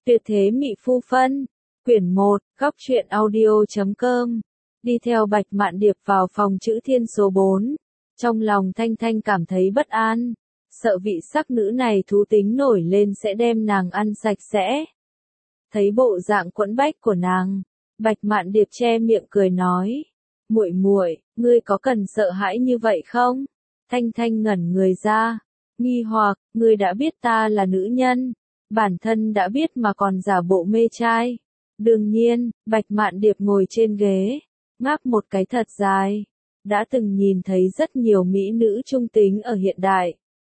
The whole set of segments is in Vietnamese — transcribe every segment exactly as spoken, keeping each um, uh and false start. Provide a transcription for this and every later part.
Tuyệt thế mị phu phân, quyển một, góc truyện audio.com. Đi theo Bạch Mạn Điệp vào phòng chữ thiên số bốn. Trong lòng Thanh Thanh cảm thấy bất an, sợ vị sắc nữ này thú tính nổi lên sẽ đem nàng ăn sạch sẽ. Thấy bộ dạng quẫn bách của nàng, Bạch Mạn Điệp che miệng cười nói: "Muội muội, ngươi có cần sợ hãi như vậy không?" Thanh Thanh ngẩn người ra, nghi hoặc: "Ngươi đã biết ta là nữ nhân, bản thân đã biết mà còn giả bộ mê trai." Đương nhiên, Bạch Mạn Điệp ngồi trên ghế, ngáp một cái thật dài, đã từng nhìn thấy rất nhiều mỹ nữ trung tính ở hiện đại.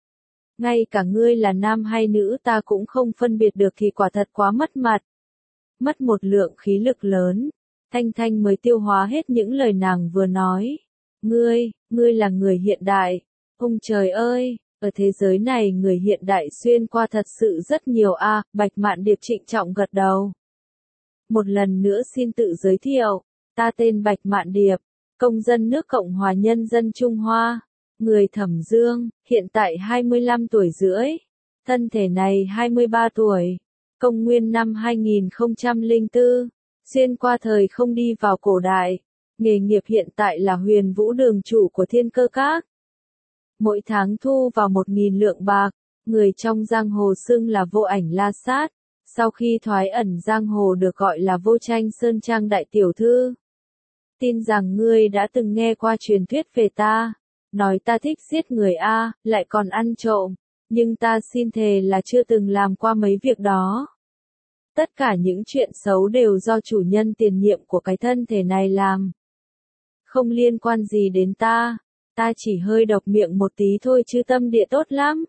Ngay cả ngươi là nam hay nữ ta cũng không phân biệt được thì quả thật quá mất mặt. Mất một lượng khí lực lớn, Thanh Thanh mới tiêu hóa hết những lời nàng vừa nói. Ngươi, ngươi là người hiện đại. Ông trời ơi, ở thế giới này người hiện đại xuyên qua thật sự rất nhiều a. À, Bạch Mạn Điệp trịnh trọng gật đầu. Một lần nữa xin tự giới thiệu, ta tên Bạch Mạn Điệp, công dân nước Cộng hòa Nhân dân Trung Hoa, người Thẩm Dương, hiện tại hai mươi lăm tuổi rưỡi, thân thể này hai mươi ba tuổi, công nguyên năm hai nghìn không trăm lẻ bốn, xuyên qua thời không đi vào cổ đại, nghề nghiệp hiện tại là Huyền Vũ đường chủ của Thiên Cơ Các. Mỗi tháng thu vào một nghìn lượng bạc, người trong giang hồ xưng là Vô Ảnh La Sát. Sau khi thoái ẩn giang hồ được gọi là Vô Tranh Sơn Trang đại tiểu thư. Tin rằng ngươi đã từng nghe qua truyền thuyết về ta, nói ta thích giết người a, lại còn ăn trộm, nhưng ta xin thề là chưa từng làm qua mấy việc đó. Tất cả những chuyện xấu đều do chủ nhân tiền nhiệm của cái thân thể này làm. Không liên quan gì đến ta, ta chỉ hơi độc miệng một tí thôi chứ tâm địa tốt lắm.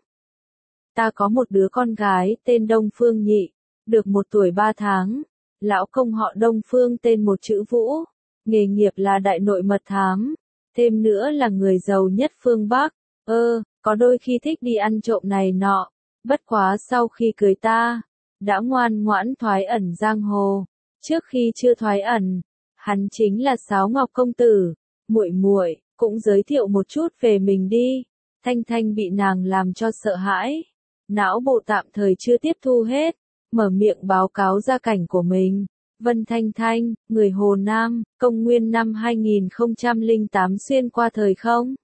Ta có một đứa con gái tên Đông Phương Nhị, được một tuổi ba tháng, lão công họ Đông Phương tên một chữ Vũ, nghề nghiệp là đại nội mật thám, thêm nữa là người giàu nhất phương Bắc, ơ, có đôi khi thích đi ăn trộm này nọ, bất quá sau khi cưới ta, đã ngoan ngoãn thoái ẩn giang hồ, trước khi chưa thoái ẩn, hắn chính là Sáo Ngọc công tử. Muội muội, cũng giới thiệu một chút về mình đi. Thanh Thanh bị nàng làm cho sợ hãi, não bộ tạm thời chưa tiếp thu hết. Mở miệng báo cáo gia cảnh của mình. Vân Thanh Thanh, người Hồ Nam, công nguyên năm hai nghìn không trăm lẻ tám xuyên qua thời không.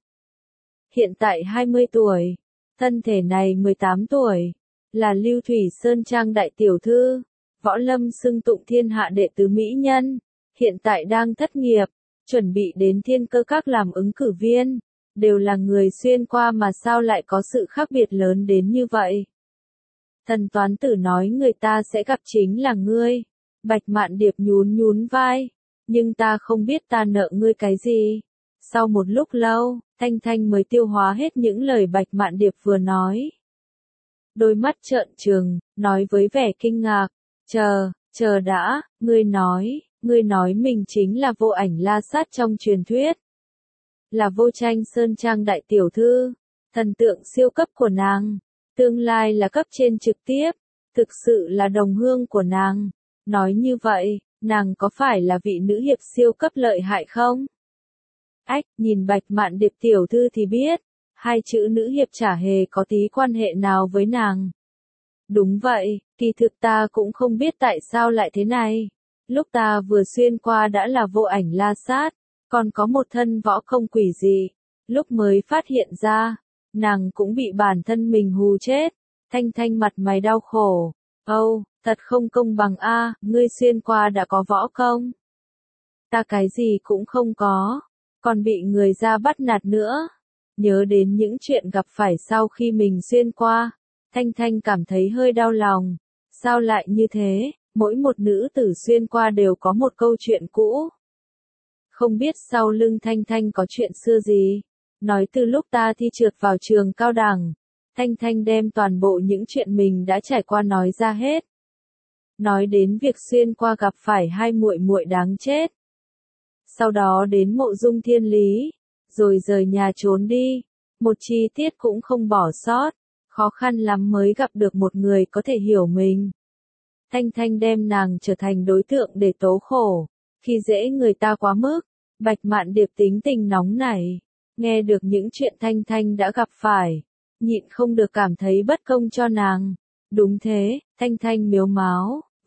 Hiện tại hai mươi tuổi, thân thể này mười tám tuổi, là Lưu Thủy Sơn Trang đại tiểu thư, võ lâm xưng tụng thiên hạ đệ tứ mỹ nhân, hiện tại đang thất nghiệp, chuẩn bị đến Thiên Cơ Các làm ứng cử viên, đều là người xuyên qua mà sao lại có sự khác biệt lớn đến như vậy. Thần toán tử nói người ta sẽ gặp chính là ngươi. Bạch Mạn Điệp nhún nhún vai. Nhưng ta không biết ta nợ ngươi cái gì. Sau một lúc lâu, Thanh Thanh mới tiêu hóa hết những lời Bạch Mạn Điệp vừa nói. Đôi mắt trợn trừng, nói với vẻ kinh ngạc. Chờ, chờ đã, ngươi nói, ngươi nói mình chính là Vô Ảnh La Sát trong truyền thuyết. Là Vô Tranh Sơn Trang đại tiểu thư, thần tượng siêu cấp của nàng. Tương lai là cấp trên trực tiếp, thực sự là đồng hương của nàng. Nói như vậy, nàng có phải là vị nữ hiệp siêu cấp lợi hại không? Ách, nhìn Bạch Mạn Điệp tiểu thư thì biết, hai chữ nữ hiệp chả hề có tí quan hệ nào với nàng. Đúng vậy, kỳ thực ta cũng không biết tại sao lại thế này. Lúc ta vừa xuyên qua đã là Vô Ảnh La Sát, còn có một thân võ công quỷ dị. Lúc mới phát hiện ra, nàng cũng bị bản thân mình hù chết. Thanh Thanh mặt mày đau khổ. Âu, oh, thật không công bằng a, à, ngươi xuyên qua đã có võ công. Ta cái gì cũng không có, còn bị người ra bắt nạt nữa. Nhớ đến những chuyện gặp phải sau khi mình xuyên qua, Thanh Thanh cảm thấy hơi đau lòng. Sao lại như thế, mỗi một nữ tử xuyên qua đều có một câu chuyện cũ. Không biết sau lưng Thanh Thanh có chuyện xưa gì. Nói từ lúc ta thi trượt vào trường cao đẳng, Thanh Thanh đem toàn bộ những chuyện mình đã trải qua nói ra hết. Nói đến việc xuyên qua gặp phải hai muội muội đáng chết. Sau đó đến Mộ Dung Thiên Lý, rồi rời nhà trốn đi, một chi tiết cũng không bỏ sót, khó khăn lắm mới gặp được một người có thể hiểu mình. Thanh Thanh đem nàng trở thành đối tượng để tố khổ, khi dễ người ta quá mức. Bạch Mạn Điệp tính tình nóng nảy. Nghe được những chuyện Thanh Thanh đã gặp phải, nhịn không được cảm thấy bất công cho nàng. Đúng thế, Thanh Thanh mếu máo,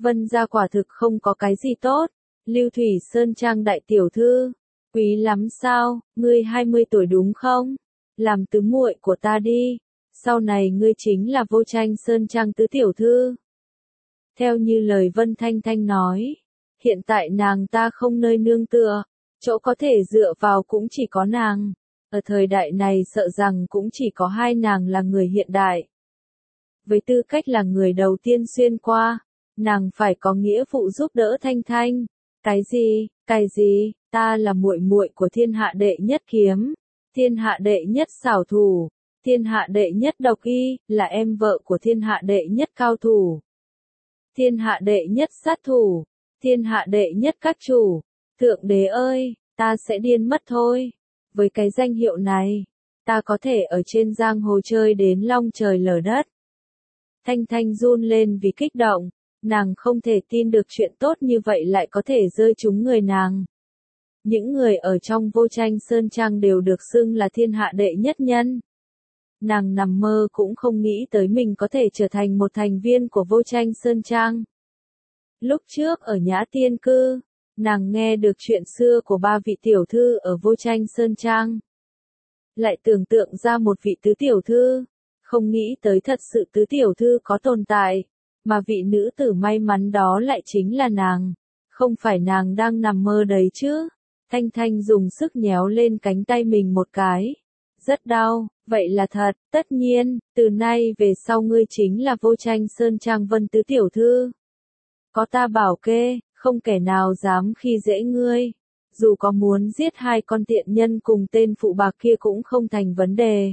Vân gia quả thực không có cái gì tốt. Lưu Thủy Sơn Trang đại tiểu thư, quý lắm sao, ngươi hai mươi tuổi đúng không? Làm tứ muội của ta đi, sau này ngươi chính là Vô Tranh Sơn Trang tứ tiểu thư. Theo như lời Vân Thanh Thanh nói, hiện tại nàng ta không nơi nương tựa, chỗ có thể dựa vào cũng chỉ có nàng. Ở thời đại này sợ rằng cũng chỉ có hai nàng là người hiện đại. Với tư cách là người đầu tiên xuyên qua, nàng phải có nghĩa vụ giúp đỡ Thanh Thanh. Cái gì, cái gì, ta là muội muội của thiên hạ đệ nhất kiếm, thiên hạ đệ nhất xảo thủ, thiên hạ đệ nhất độc y, là em vợ của thiên hạ đệ nhất cao thủ, thiên hạ đệ nhất sát thủ, thiên hạ đệ nhất các chủ. Thượng đế ơi, ta sẽ điên mất thôi. Với cái danh hiệu này, ta có thể ở trên giang hồ chơi đến long trời lở đất. Thanh Thanh run lên vì kích động, nàng không thể tin được chuyện tốt như vậy lại có thể rơi trúng người nàng. Những người ở trong Vô Tranh Sơn Trang đều được xưng là thiên hạ đệ nhất nhân. Nàng nằm mơ cũng không nghĩ tới mình có thể trở thành một thành viên của Vô Tranh Sơn Trang. Lúc trước ở Nhã Tiên Cư, nàng nghe được chuyện xưa của ba vị tiểu thư ở Vô Tranh Sơn Trang. Lại tưởng tượng ra một vị tứ tiểu thư, không nghĩ tới thật sự tứ tiểu thư có tồn tại, mà vị nữ tử may mắn đó lại chính là nàng. Không phải nàng đang nằm mơ đấy chứ. Thanh Thanh dùng sức nhéo lên cánh tay mình một cái. Rất đau, vậy là thật, tất nhiên, từ nay về sau ngươi chính là Vô Tranh Sơn Trang Vân tứ tiểu thư. Có ta bảo kê, không kẻ nào dám khi dễ ngươi. Dù có muốn giết hai con tiện nhân cùng tên phụ bạc kia cũng không thành vấn đề.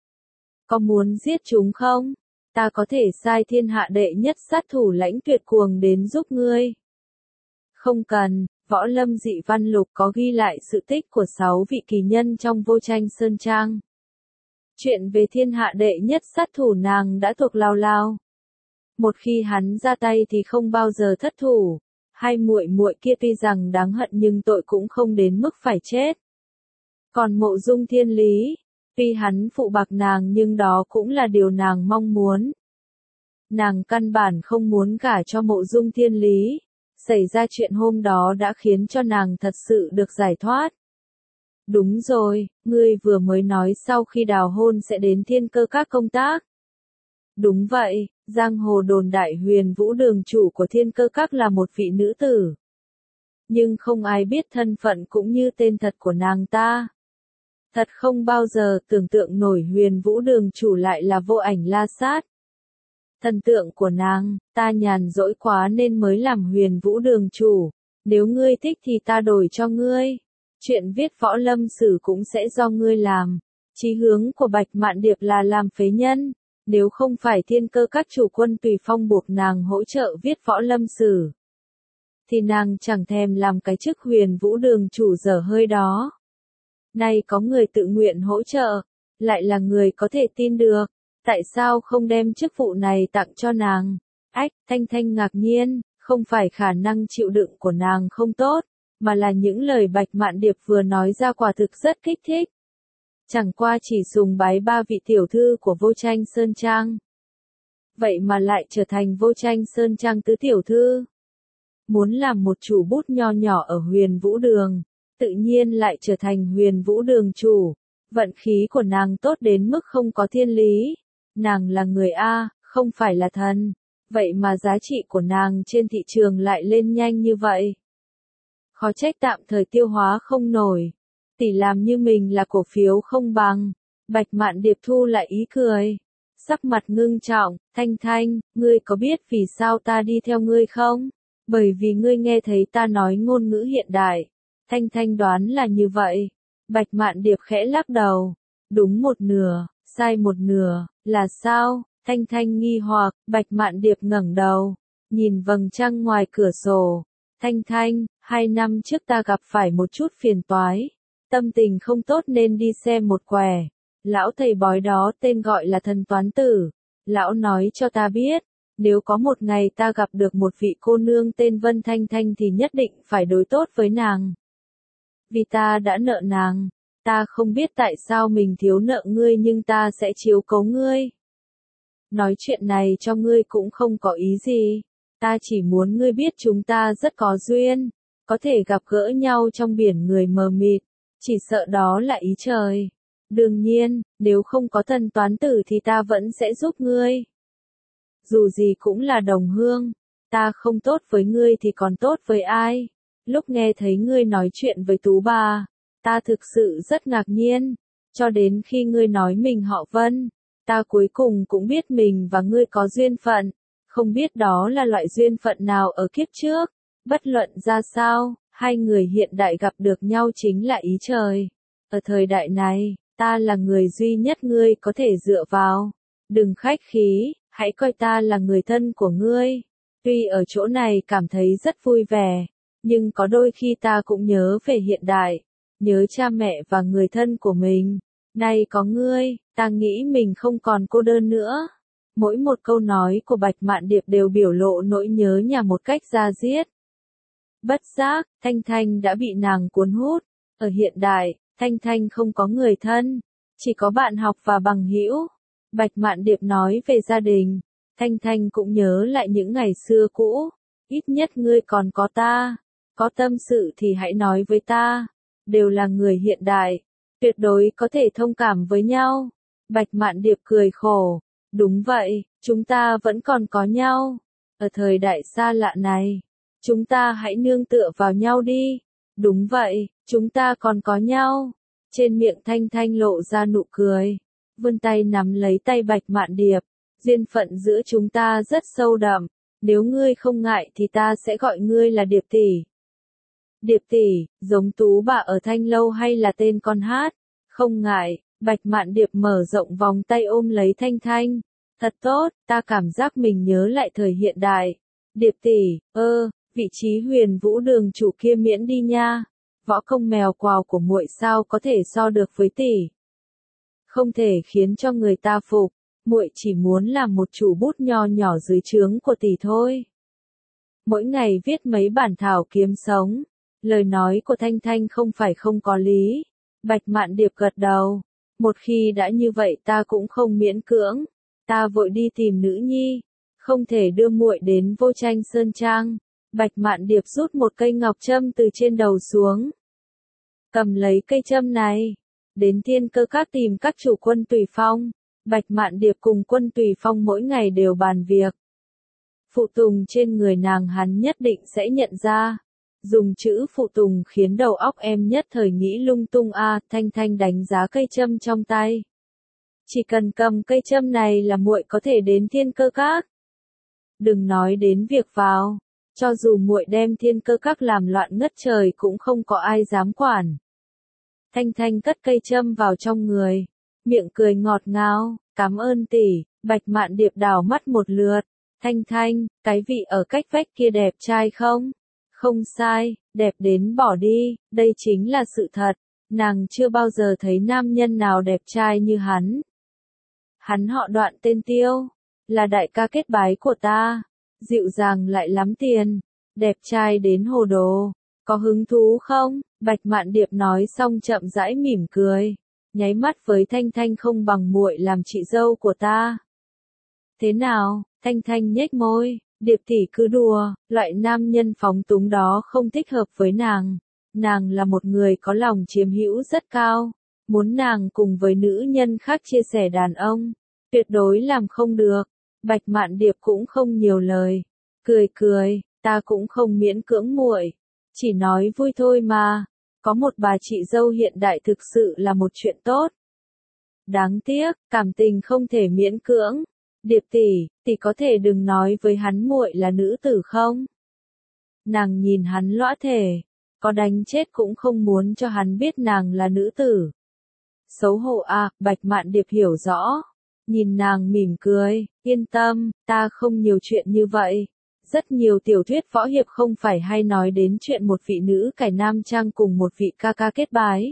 Có muốn giết chúng không? Ta có thể sai thiên hạ đệ nhất sát thủ Lãnh Tuyệt Cuồng đến giúp ngươi. Không cần, Võ Lâm Dị Văn Lục có ghi lại sự tích của sáu vị kỳ nhân trong Vô Tranh Sơn Trang. Chuyện về thiên hạ đệ nhất sát thủ nàng đã thuộc lao lao. Một khi hắn ra tay thì không bao giờ thất thủ. Hai muội muội kia tuy rằng đáng hận nhưng tội cũng không đến mức phải chết. Còn Mộ Dung Thiên Lý, tuy hắn phụ bạc nàng nhưng đó cũng là điều nàng mong muốn. Nàng căn bản không muốn gả cho Mộ Dung Thiên Lý. Xảy ra chuyện hôm đó đã khiến cho nàng thật sự được giải thoát. Đúng rồi, ngươi vừa mới nói sau khi đào hôn sẽ đến Thiên Cơ Các công tác. Đúng vậy, giang hồ đồn đại Huyền Vũ đường chủ của Thiên Cơ Các là một vị nữ tử. Nhưng không ai biết thân phận cũng như tên thật của nàng ta. Thật không bao giờ tưởng tượng nổi Huyền Vũ đường chủ lại là Vô Ảnh La Sát. Thần tượng của nàng, ta nhàn rỗi quá nên mới làm Huyền Vũ đường chủ. Nếu ngươi thích thì ta đổi cho ngươi. Chuyện viết võ lâm sử cũng sẽ do ngươi làm. Chí hướng của Bạch Mạn Điệp là làm phế nhân. Nếu không phải Thiên Cơ Các chủ Quân Tùy Phong buộc nàng hỗ trợ viết võ lâm sử, thì nàng chẳng thèm làm cái chức Huyền Vũ đường chủ dở hơi đó. Nay có người tự nguyện hỗ trợ, lại là người có thể tin được. Tại sao không đem chức vụ này tặng cho nàng? Ách, Thanh Thanh ngạc nhiên, không phải khả năng chịu đựng của nàng không tốt, mà là những lời Bạch Mạn Điệp vừa nói ra quả thực rất kích thích. Chẳng qua chỉ sùng bái ba vị tiểu thư của Vô Tranh Sơn Trang. Vậy mà lại trở thành Vô Tranh Sơn Trang tứ tiểu thư. Muốn làm một chủ bút nho nhỏ ở Huyền Vũ Đường, tự nhiên lại trở thành Huyền Vũ Đường chủ. Vận khí của nàng tốt đến mức không có thiên lý. Nàng là người A, không phải là thần. Vậy mà giá trị của nàng trên thị trường lại lên nhanh như vậy. Khó trách tạm thời tiêu hóa không nổi. Tỷ làm như mình là cổ phiếu không bằng. Bạch Mạn Điệp thu lại ý cười. Sắc mặt ngưng trọng, Thanh Thanh, ngươi có biết vì sao ta đi theo ngươi không? Bởi vì ngươi nghe thấy ta nói ngôn ngữ hiện đại. Thanh Thanh đoán là như vậy. Bạch Mạn Điệp khẽ lắc đầu. Đúng một nửa, sai một nửa, là sao? Thanh Thanh nghi hoặc, Bạch Mạn Điệp ngẩng đầu, nhìn vầng trăng ngoài cửa sổ. Thanh Thanh, hai năm trước ta gặp phải một chút phiền toái. Tâm tình không tốt nên đi xem một quẻ. Lão thầy bói đó tên gọi là Thần Toán Tử. Lão nói cho ta biết, nếu có một ngày ta gặp được một vị cô nương tên Vân Thanh Thanh thì nhất định phải đối tốt với nàng. Vì ta đã nợ nàng, ta không biết tại sao mình thiếu nợ ngươi nhưng ta sẽ chiếu cố ngươi. Nói chuyện này cho ngươi cũng không có ý gì. Ta chỉ muốn ngươi biết chúng ta rất có duyên, có thể gặp gỡ nhau trong biển người mờ mịt, chỉ sợ đó là ý trời. Đương nhiên, nếu không có thần toán tử thì ta vẫn sẽ giúp ngươi. Dù gì cũng là đồng hương, ta không tốt với ngươi thì còn tốt với ai? Lúc nghe thấy ngươi nói chuyện với Tú bà, ta thực sự rất ngạc nhiên, cho đến khi ngươi nói mình họ Vân, ta cuối cùng cũng biết mình và ngươi có duyên phận, không biết đó là loại duyên phận nào ở kiếp trước, bất luận ra sao, hai người hiện đại gặp được nhau chính là ý trời. Ở thời đại này, ta là người duy nhất ngươi có thể dựa vào, đừng khách khí, hãy coi ta là người thân của ngươi. Tuy ở chỗ này cảm thấy rất vui vẻ, nhưng có đôi khi ta cũng nhớ về hiện đại, nhớ cha mẹ và người thân của mình. Nay có ngươi, ta nghĩ mình không còn cô đơn nữa. Mỗi một câu nói của Bạch Mạn Điệp đều biểu lộ nỗi nhớ nhà một cách da diết. Bất giác, Thanh Thanh đã bị nàng cuốn hút. Ở hiện đại, Thanh Thanh không có người thân, chỉ có bạn học và bằng hữu. Bạch Mạn Điệp nói về gia đình, Thanh Thanh cũng nhớ lại những ngày xưa cũ. Ít nhất ngươi còn có ta, có tâm sự thì hãy nói với ta. Đều là người hiện đại, tuyệt đối có thể thông cảm với nhau. Bạch Mạn Điệp cười khổ. Đúng vậy, chúng ta vẫn còn có nhau. Ở thời đại xa lạ này, chúng ta hãy nương tựa vào nhau đi. Đúng vậy, chúng ta còn có nhau. Trên miệng Thanh Thanh lộ ra nụ cười, vươn tay nắm lấy tay Bạch Mạn Điệp. Duyên phận giữa chúng ta rất sâu đậm, nếu ngươi không ngại thì ta sẽ gọi ngươi là Điệp tỷ. Điệp tỷ, giống Tú bà ở Thanh Lâu hay là tên con hát? Không ngại. Bạch Mạn Điệp mở rộng vòng tay ôm lấy Thanh Thanh. Thật tốt, ta cảm giác mình nhớ lại thời hiện đại. Điệp tỷ, ơ, vị trí Huyền Vũ Đường chủ kia miễn đi nha. Võ công mèo quào của muội sao có thể so được với tỷ? Không thể khiến cho người ta phục, muội chỉ muốn làm một chủ bút nho nhỏ dưới trướng của tỷ thôi. Mỗi ngày viết mấy bản thảo kiếm sống. Lời nói của Thanh Thanh không phải không có lý. Bạch Mạn Điệp gật đầu. Một khi đã như vậy ta cũng không miễn cưỡng. Ta vội đi tìm nữ nhi, không thể đưa muội đến Vô Tranh Sơn Trang. Bạch Mạn Điệp rút một cây ngọc châm từ trên đầu xuống. Cầm lấy cây châm này, đến Thiên Cơ Các tìm các chủ Quân Tùy Phong. Bạch Mạn Điệp cùng Quân Tùy Phong mỗi ngày đều bàn việc. Phụ tùng trên người nàng hắn nhất định sẽ nhận ra. Dùng chữ phụ tùng khiến đầu óc em nhất thời nghĩ lung tung a. À, Thanh Thanh đánh giá cây châm trong tay. Chỉ cần cầm cây châm này là muội có thể đến Thiên Cơ Các. Đừng nói đến việc vào, cho dù muội đem Thiên Cơ Các làm loạn ngất trời cũng không có ai dám quản. Thanh Thanh cất cây châm vào trong người, miệng cười ngọt ngào, cảm ơn tỷ. Bạch Mạn Điệp đảo mắt một lượt. Thanh Thanh, cái vị ở cách vách kia đẹp trai không? Không sai, đẹp đến bỏ đi, đây chính là sự thật. Nàng chưa bao giờ thấy nam nhân nào đẹp trai như hắn. Hắn họ Đoạn tên Tiêu, là đại ca kết bái của ta, dịu dàng lại lắm tiền, đẹp trai đến hồ đồ, có hứng thú không? Bạch Mạn Điệp nói xong chậm rãi mỉm cười, nháy mắt với Thanh Thanh không bằng muội làm chị dâu của ta. Thế nào? Thanh Thanh nhếch môi, Điệp tỷ cứ đùa, loại nam nhân phóng túng đó không thích hợp với nàng. Nàng là một người có lòng chiếm hữu rất cao, muốn nàng cùng với nữ nhân khác chia sẻ đàn ông, tuyệt đối làm không được. Bạch Mạn Điệp cũng không nhiều lời, cười cười, ta cũng không miễn cưỡng muội, chỉ nói vui thôi mà. Có một bà chị dâu hiện đại thực sự là một chuyện tốt. Đáng tiếc, cảm tình không thể miễn cưỡng. Điệp tỷ, tỷ có thể đừng nói với hắn muội là nữ tử không? Nàng nhìn hắn lõa thể, có đánh chết cũng không muốn cho hắn biết nàng là nữ tử. Xấu hổ à, Bạch Mạn Điệp hiểu rõ. Nhìn nàng mỉm cười, yên tâm, ta không nhiều chuyện như vậy. Rất nhiều tiểu thuyết võ hiệp không phải hay nói đến chuyện một vị nữ cải nam trang cùng một vị ca ca kết bái.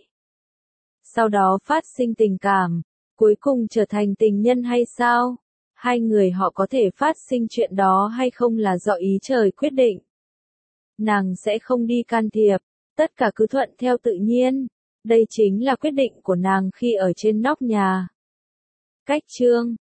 Sau đó phát sinh tình cảm, cuối cùng trở thành tình nhân hay sao? Hai người họ có thể phát sinh chuyện đó hay không là do ý trời quyết định. Nàng sẽ không đi can thiệp, tất cả cứ thuận theo tự nhiên. Đây chính là quyết định của nàng khi ở trên nóc nhà. Cách chương